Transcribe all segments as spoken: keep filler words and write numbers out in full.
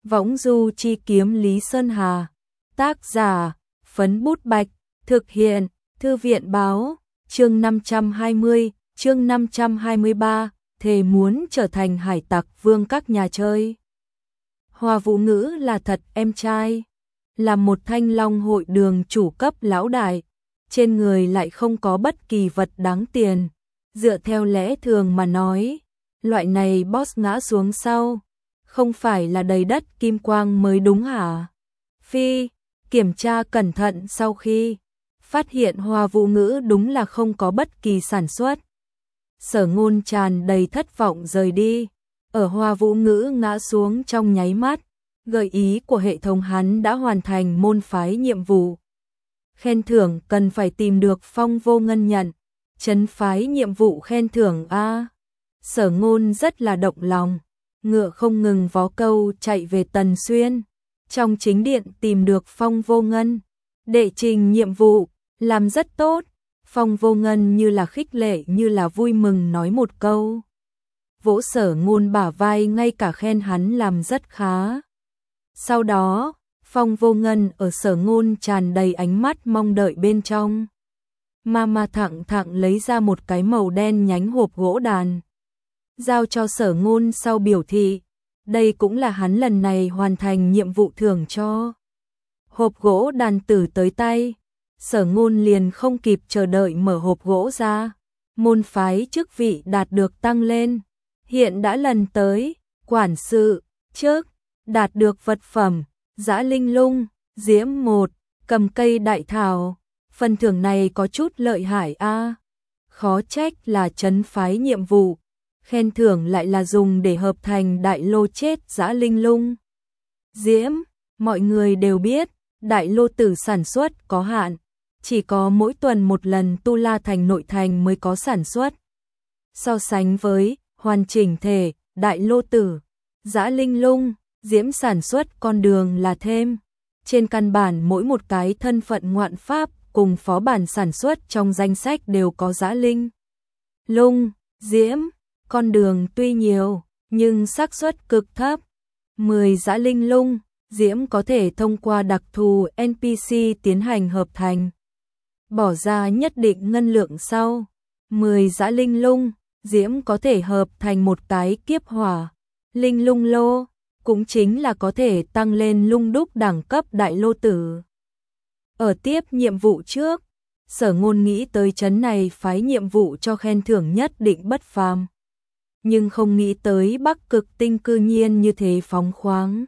Võng du chi kiếm Lý Sơn Hà. Tác giả, Phấn Bút Bạch. Thực hiện, Thư viện báo. Chương năm trăm hai mươi, chương năm trăm hai mươi ba, thề muốn trở thành hải tặc vương các nhà chơi. Hoa Vũ Ngữ là thật em trai, là một thanh long hội đường chủ cấp lão đại, trên người lại không có bất kỳ vật đáng tiền. Dựa theo lẽ thường mà nói, loại này boss ngã xuống sau, không phải là đầy đất kim quang mới đúng hả? Phi, kiểm tra cẩn thận sau khi phát hiện Hoa Vũ Ngữ đúng là không có bất kỳ sản xuất. Sở Ngôn tràn đầy thất vọng rời đi, ở Hoa Vũ Ngữ ngã xuống trong nháy mắt, gợi ý của hệ thống hắn đã hoàn thành môn phái nhiệm vụ. Khen thưởng cần phải tìm được Phong Vô Ngân nhận, trấn phái nhiệm vụ khen thưởng a. Sở Ngôn rất là động lòng, ngựa không ngừng vó câu chạy về Tần Xuyên, trong chính điện tìm được Phong Vô Ngân, đệ trình nhiệm vụ, làm rất tốt. Phong Vô Ngân như là khích lệ như là vui mừng nói một câu. Vỗ Sở Ngôn bả vai ngay cả khen hắn làm rất khá. Sau đó, Phong Vô Ngân ở Sở Ngôn tràn đầy ánh mắt mong đợi bên trong. Mà mà thẳng thẳng lấy ra một cái màu đen nhánh hộp gỗ đàn. Giao cho Sở Ngôn sau biểu thị, đây cũng là hắn lần này hoàn thành nhiệm vụ thưởng cho. Hộp gỗ đàn tử tới tay, Sở Ngôn liền không kịp chờ đợi mở hộp gỗ ra. Môn phái chức vị đạt được tăng lên, hiện đã lần tới quản sự trước, đạt được vật phẩm Dã Linh Lung, Diễm một, cầm cây đại thảo. Phần thưởng này có chút lợi hại a. Khó trách là trấn phái nhiệm vụ, khen thưởng lại là dùng để hợp thành đại lô chết Dã Linh Lung. Diễm, mọi người đều biết, đại lô tử sản xuất có hạn, chỉ có mỗi tuần một lần Tu La Thành nội thành mới có sản xuất. So sánh với hoàn chỉnh thể, đại lô tử, Dã Linh Lung, Diễm sản xuất con đường là thêm. Trên căn bản mỗi một cái thân phận ngoạn pháp cùng phó bản sản xuất trong danh sách đều có Dã Linh Lung, Diễm, con đường tuy nhiều, nhưng xác suất cực thấp. mười Dã Linh Lung, Diễm có thể thông qua đặc thù en pê xê tiến hành hợp thành. Bỏ ra nhất định ngân lượng sau, mười Dã Linh Lung, Diễm có thể hợp thành một cái kiếp hỏa. Linh Lung Lô, cũng chính là có thể tăng lên lung đúc đẳng cấp đại lô tử. Ở tiếp nhiệm vụ trước, Sở Ngôn nghĩ tới trấn này phái nhiệm vụ cho khen thưởng nhất định bất phàm. Nhưng không nghĩ tới Bắc Cực Tinh cư nhiên như thế phóng khoáng.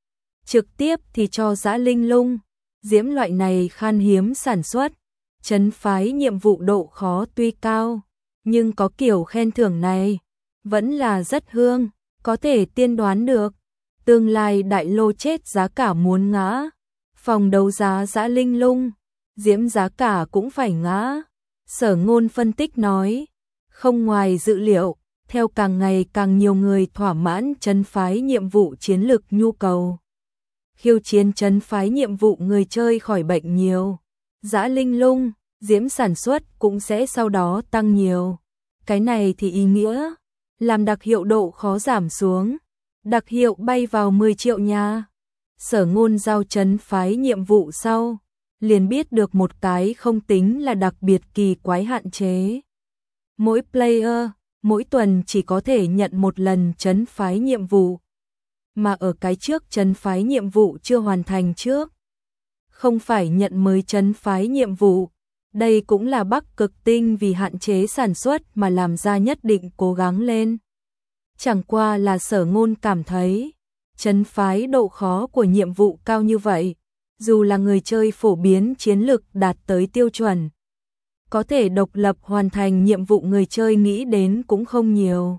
Trực tiếp thì cho Dã Linh Lung, Diễm loại này khan hiếm sản xuất. Trấn phái nhiệm vụ độ khó tuy cao, nhưng có kiểu khen thưởng này, vẫn là rất hương, có thể tiên đoán được. Tương lai đại lô chết giá cả muốn ngã, phòng đấu giá Dã Linh Lung, Diễm giá cả cũng phải ngã. Sở Ngôn phân tích nói, không ngoài dự liệu, theo càng ngày càng nhiều người thỏa mãn trấn phái nhiệm vụ chiến lực nhu cầu. Khiêu chiến trấn phái nhiệm vụ người chơi khỏi bệnh nhiều, Dã Linh Lung, Diễm sản xuất cũng sẽ sau đó tăng nhiều. Cái này thì ý nghĩa, làm đặc hiệu độ khó giảm xuống. Đặc hiệu bay vào mười triệu nha. Sở Ngôn giao trấn phái nhiệm vụ sau, liền biết được một cái không tính là đặc biệt kỳ quái hạn chế. Mỗi player, mỗi tuần chỉ có thể nhận một lần trấn phái nhiệm vụ. Mà ở cái trước trấn phái nhiệm vụ chưa hoàn thành trước, không phải nhận mới trấn phái nhiệm vụ. Đây cũng là Bắc Cực Tinh vì hạn chế sản xuất mà làm ra nhất định cố gắng lên. Chẳng qua là Sở Ngôn cảm thấy, trấn phái độ khó của nhiệm vụ cao như vậy, dù là người chơi phổ biến chiến lực đạt tới tiêu chuẩn, có thể độc lập hoàn thành nhiệm vụ người chơi nghĩ đến cũng không nhiều.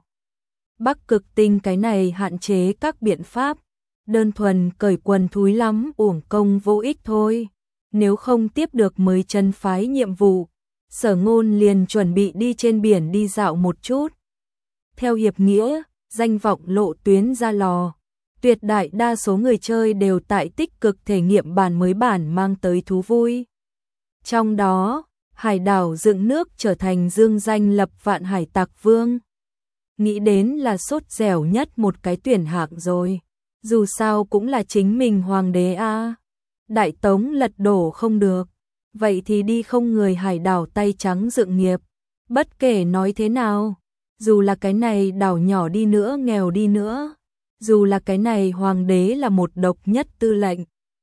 Bắc Cực Tinh cái này hạn chế các biện pháp, đơn thuần cởi quần thúi lắm uổng công vô ích thôi. Nếu không tiếp được mới trấn phái nhiệm vụ, Sở Ngôn liền chuẩn bị đi trên biển đi dạo một chút. Theo hiệp nghĩa, danh vọng lộ tuyến ra lò, tuyệt đại đa số người chơi đều tại tích cực thể nghiệm bản mới bản mang tới thú vui. Trong đó, hải đảo dựng nước trở thành dương danh lập vạn hải tặc vương. Nghĩ đến là sốt dẻo nhất một cái tuyển hạng rồi. Dù sao cũng là chính mình hoàng đế a. Đại Tống lật đổ không được, vậy thì đi không người hải đảo tay trắng dựng nghiệp. Bất kể nói thế nào, dù là cái này đảo nhỏ đi nữa, nghèo đi nữa, dù là cái này hoàng đế là một độc nhất tư lệnh,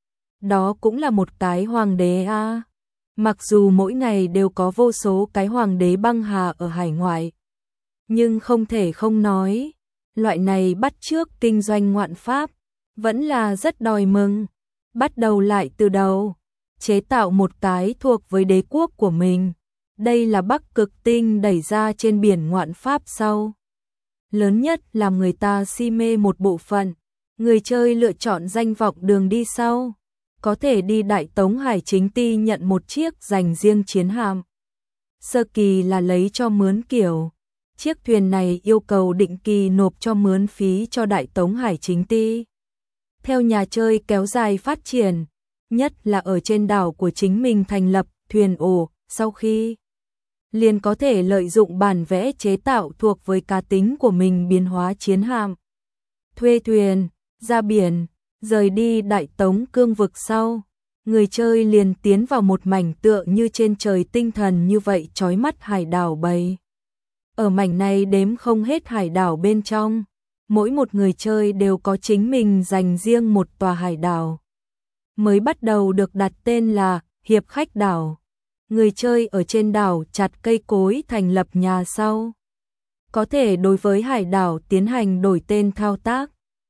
đó cũng là một cái hoàng đế a. Mặc dù mỗi ngày đều có vô số cái hoàng đế băng hà ở hải ngoại, nhưng không thể không nói, loại này bắt chước kinh doanh ngoạn pháp, vẫn là rất đòi mừng. Bắt đầu lại từ đầu, chế tạo một cái thuộc với đế quốc của mình. Đây là Bắc Cực Tinh đẩy ra trên biển ngoạn pháp sau. Lớn nhất làm người ta si mê một bộ phận, người chơi lựa chọn danh vọng đường đi sau. Có thể đi Đại Tống Hải Chính Ti nhận một chiếc dành riêng chiến hạm. Sơ kỳ là lấy cho mướn kiểu. Chiếc thuyền này yêu cầu định kỳ nộp cho mướn phí cho Đại Tống Hải Chính Ti. Theo nhà chơi kéo dài phát triển, nhất là ở trên đảo của chính mình thành lập thuyền ổ, sau khi liền có thể lợi dụng bản vẽ chế tạo thuộc với cá tính của mình biến hóa chiến hạm. Thuê thuyền, ra biển, rời đi Đại Tống cương vực sau, người chơi liền tiến vào một mảnh tựa như trên trời tinh thần như vậy chói mắt hải đảo bầy. Ở mảnh này đếm không hết hải đảo bên trong, mỗi một người chơi đều có chính mình dành riêng một tòa hải đảo. Mới bắt đầu được đặt tên là Hiệp Khách Đảo. Người chơi ở trên đảo chặt cây cối thành lập nhà sau. Có thể đối với hải đảo tiến hành đổi tên thao tác.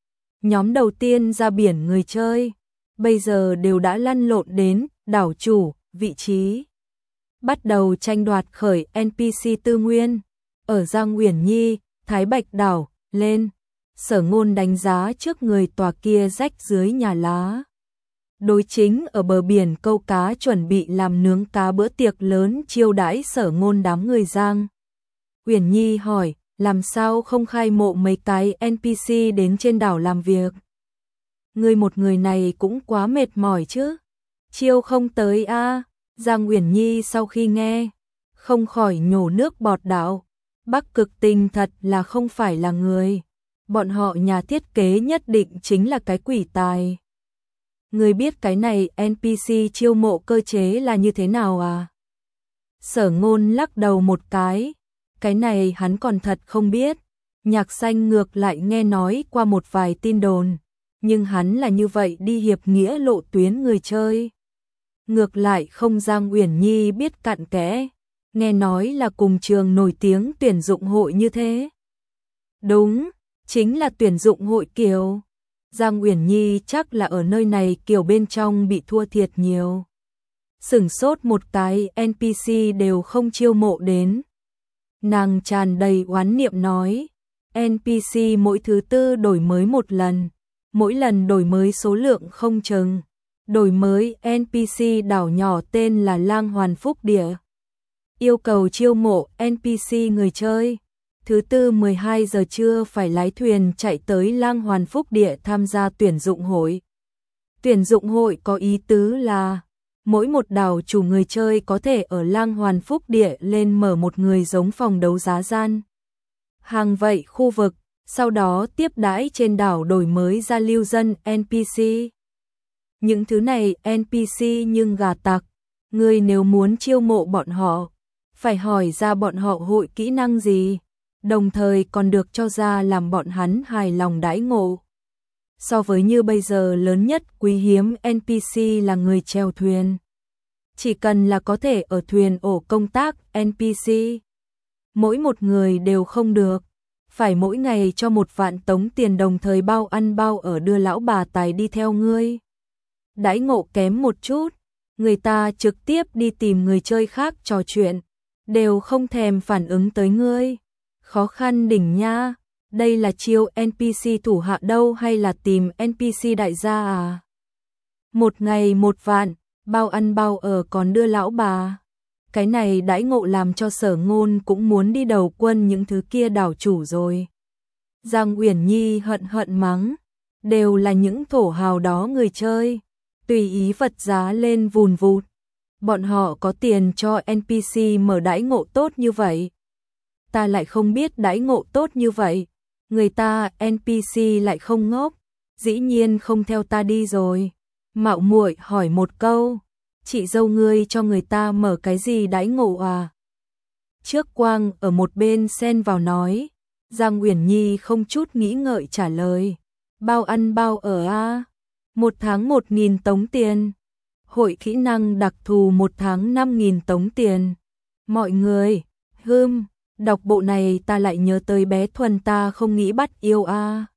Nhóm đầu tiên ra biển người chơi, bây giờ đều đã lăn lộn đến đảo chủ, vị trí. Bắt đầu tranh đoạt khởi en pê xê tư nguyên. Ở Giang Uyển Nhi, Thái Bạch Đảo, lên. Sở Ngôn đánh giá trước người tòa kia rách dưới nhà lá. Đối chính ở bờ biển câu cá chuẩn bị làm nướng cá bữa tiệc lớn chiêu đãi Sở Ngôn đám người Giang. Uyển Nhi hỏi, làm sao không khai mộ mấy cái en pê xê đến trên đảo làm việc? Người một người này cũng quá mệt mỏi chứ. Chiêu không tới a. Giang Uyển Nhi sau khi nghe, không khỏi nhổ nước bọt đạo. Bắc Cực Tinh thật là không phải là người. Bọn họ nhà thiết kế nhất định chính là cái quỷ tài. Người biết cái này en pê xê chiêu mộ cơ chế là như thế nào à? Sở Ngôn lắc đầu một cái. Cái này hắn còn thật không biết. Nhạc Xanh ngược lại nghe nói qua một vài tin đồn. Nhưng hắn là như vậy đi hiệp nghĩa lộ tuyến người chơi. Ngược lại không Giang Uyển Nhi biết cặn kẽ. Nghe nói là cùng trường nổi tiếng tuyển dụng hội như thế. Đúng, chính là tuyển dụng hội kiểu. Giang Uyển Nhi chắc là ở nơi này kiểu bên trong bị thua thiệt nhiều. Sửng sốt một cái en pê xê đều không chiêu mộ đến. Nàng tràn đầy oán niệm nói, en pê xê mỗi thứ tư đổi mới một lần, mỗi lần đổi mới số lượng không chừng. Đổi mới en pê xê đảo nhỏ tên là Lang Hoàn Phúc Địa. Yêu cầu chiêu mộ en pê xê người chơi. Thứ tư mười hai giờ trưa phải lái thuyền chạy tới Lang Hoàn Phúc Địa tham gia tuyển dụng hội. Tuyển dụng hội có ý tứ là mỗi một đảo chủ người chơi có thể ở Lang Hoàn Phúc Địa lên mở một người giống phòng đấu giá gian hàng vậy khu vực, sau đó tiếp đãi trên đảo đổi mới ra lưu dân en pê xê. Những thứ này en pê xê nhưng gà tặc, người nếu muốn chiêu mộ bọn họ, phải hỏi ra bọn họ hội kỹ năng gì, đồng thời còn được cho ra làm bọn hắn hài lòng đãi ngộ. So với như bây giờ lớn nhất quý hiếm en pê xê là người chèo thuyền. Chỉ cần là có thể ở thuyền ổ công tác en pê xê. Mỗi một người đều không được. Phải mỗi ngày cho một vạn tống tiền đồng thời bao ăn bao ở đưa lão bà tài đi theo ngươi. Đãi ngộ kém một chút, người ta trực tiếp đi tìm người chơi khác trò chuyện, đều không thèm phản ứng tới ngươi. Khó khăn đỉnh nha, đây là chiêu en pê xê thủ hạ đâu hay là tìm en pê xê đại gia à? Một ngày một vạn, bao ăn bao ở còn đưa lão bà. Cái này đãi ngộ làm cho Sở Ngôn cũng muốn đi đầu quân những thứ kia đảo chủ rồi. Giang Uyển Nhi hận hận mắng, đều là những thổ hào đó người chơi, tùy ý vật giá lên vùn vụt. Bọn họ có tiền cho en pê xê mở đãi ngộ tốt như vậy. Ta lại không biết đãi ngộ tốt như vậy, người ta en pê xê lại không ngốc. dĩ nhiên không theo ta đi rồi. Mạo muội hỏi một câu, chị dâu ngươi cho người ta mở cái gì đãi ngộ à? Trước Quang ở một bên xen vào nói, Giang Uyển Nhi không chút nghĩ ngợi trả lời, bao ăn bao ở a, một tháng một nghìn tống tiền. Hội kỹ năng đặc thù một tháng năm nghìn tống tiền. Mọi người, hưm, đọc bộ này ta lại nhớ tới bé Thuần ta không nghĩ bắt yêu a.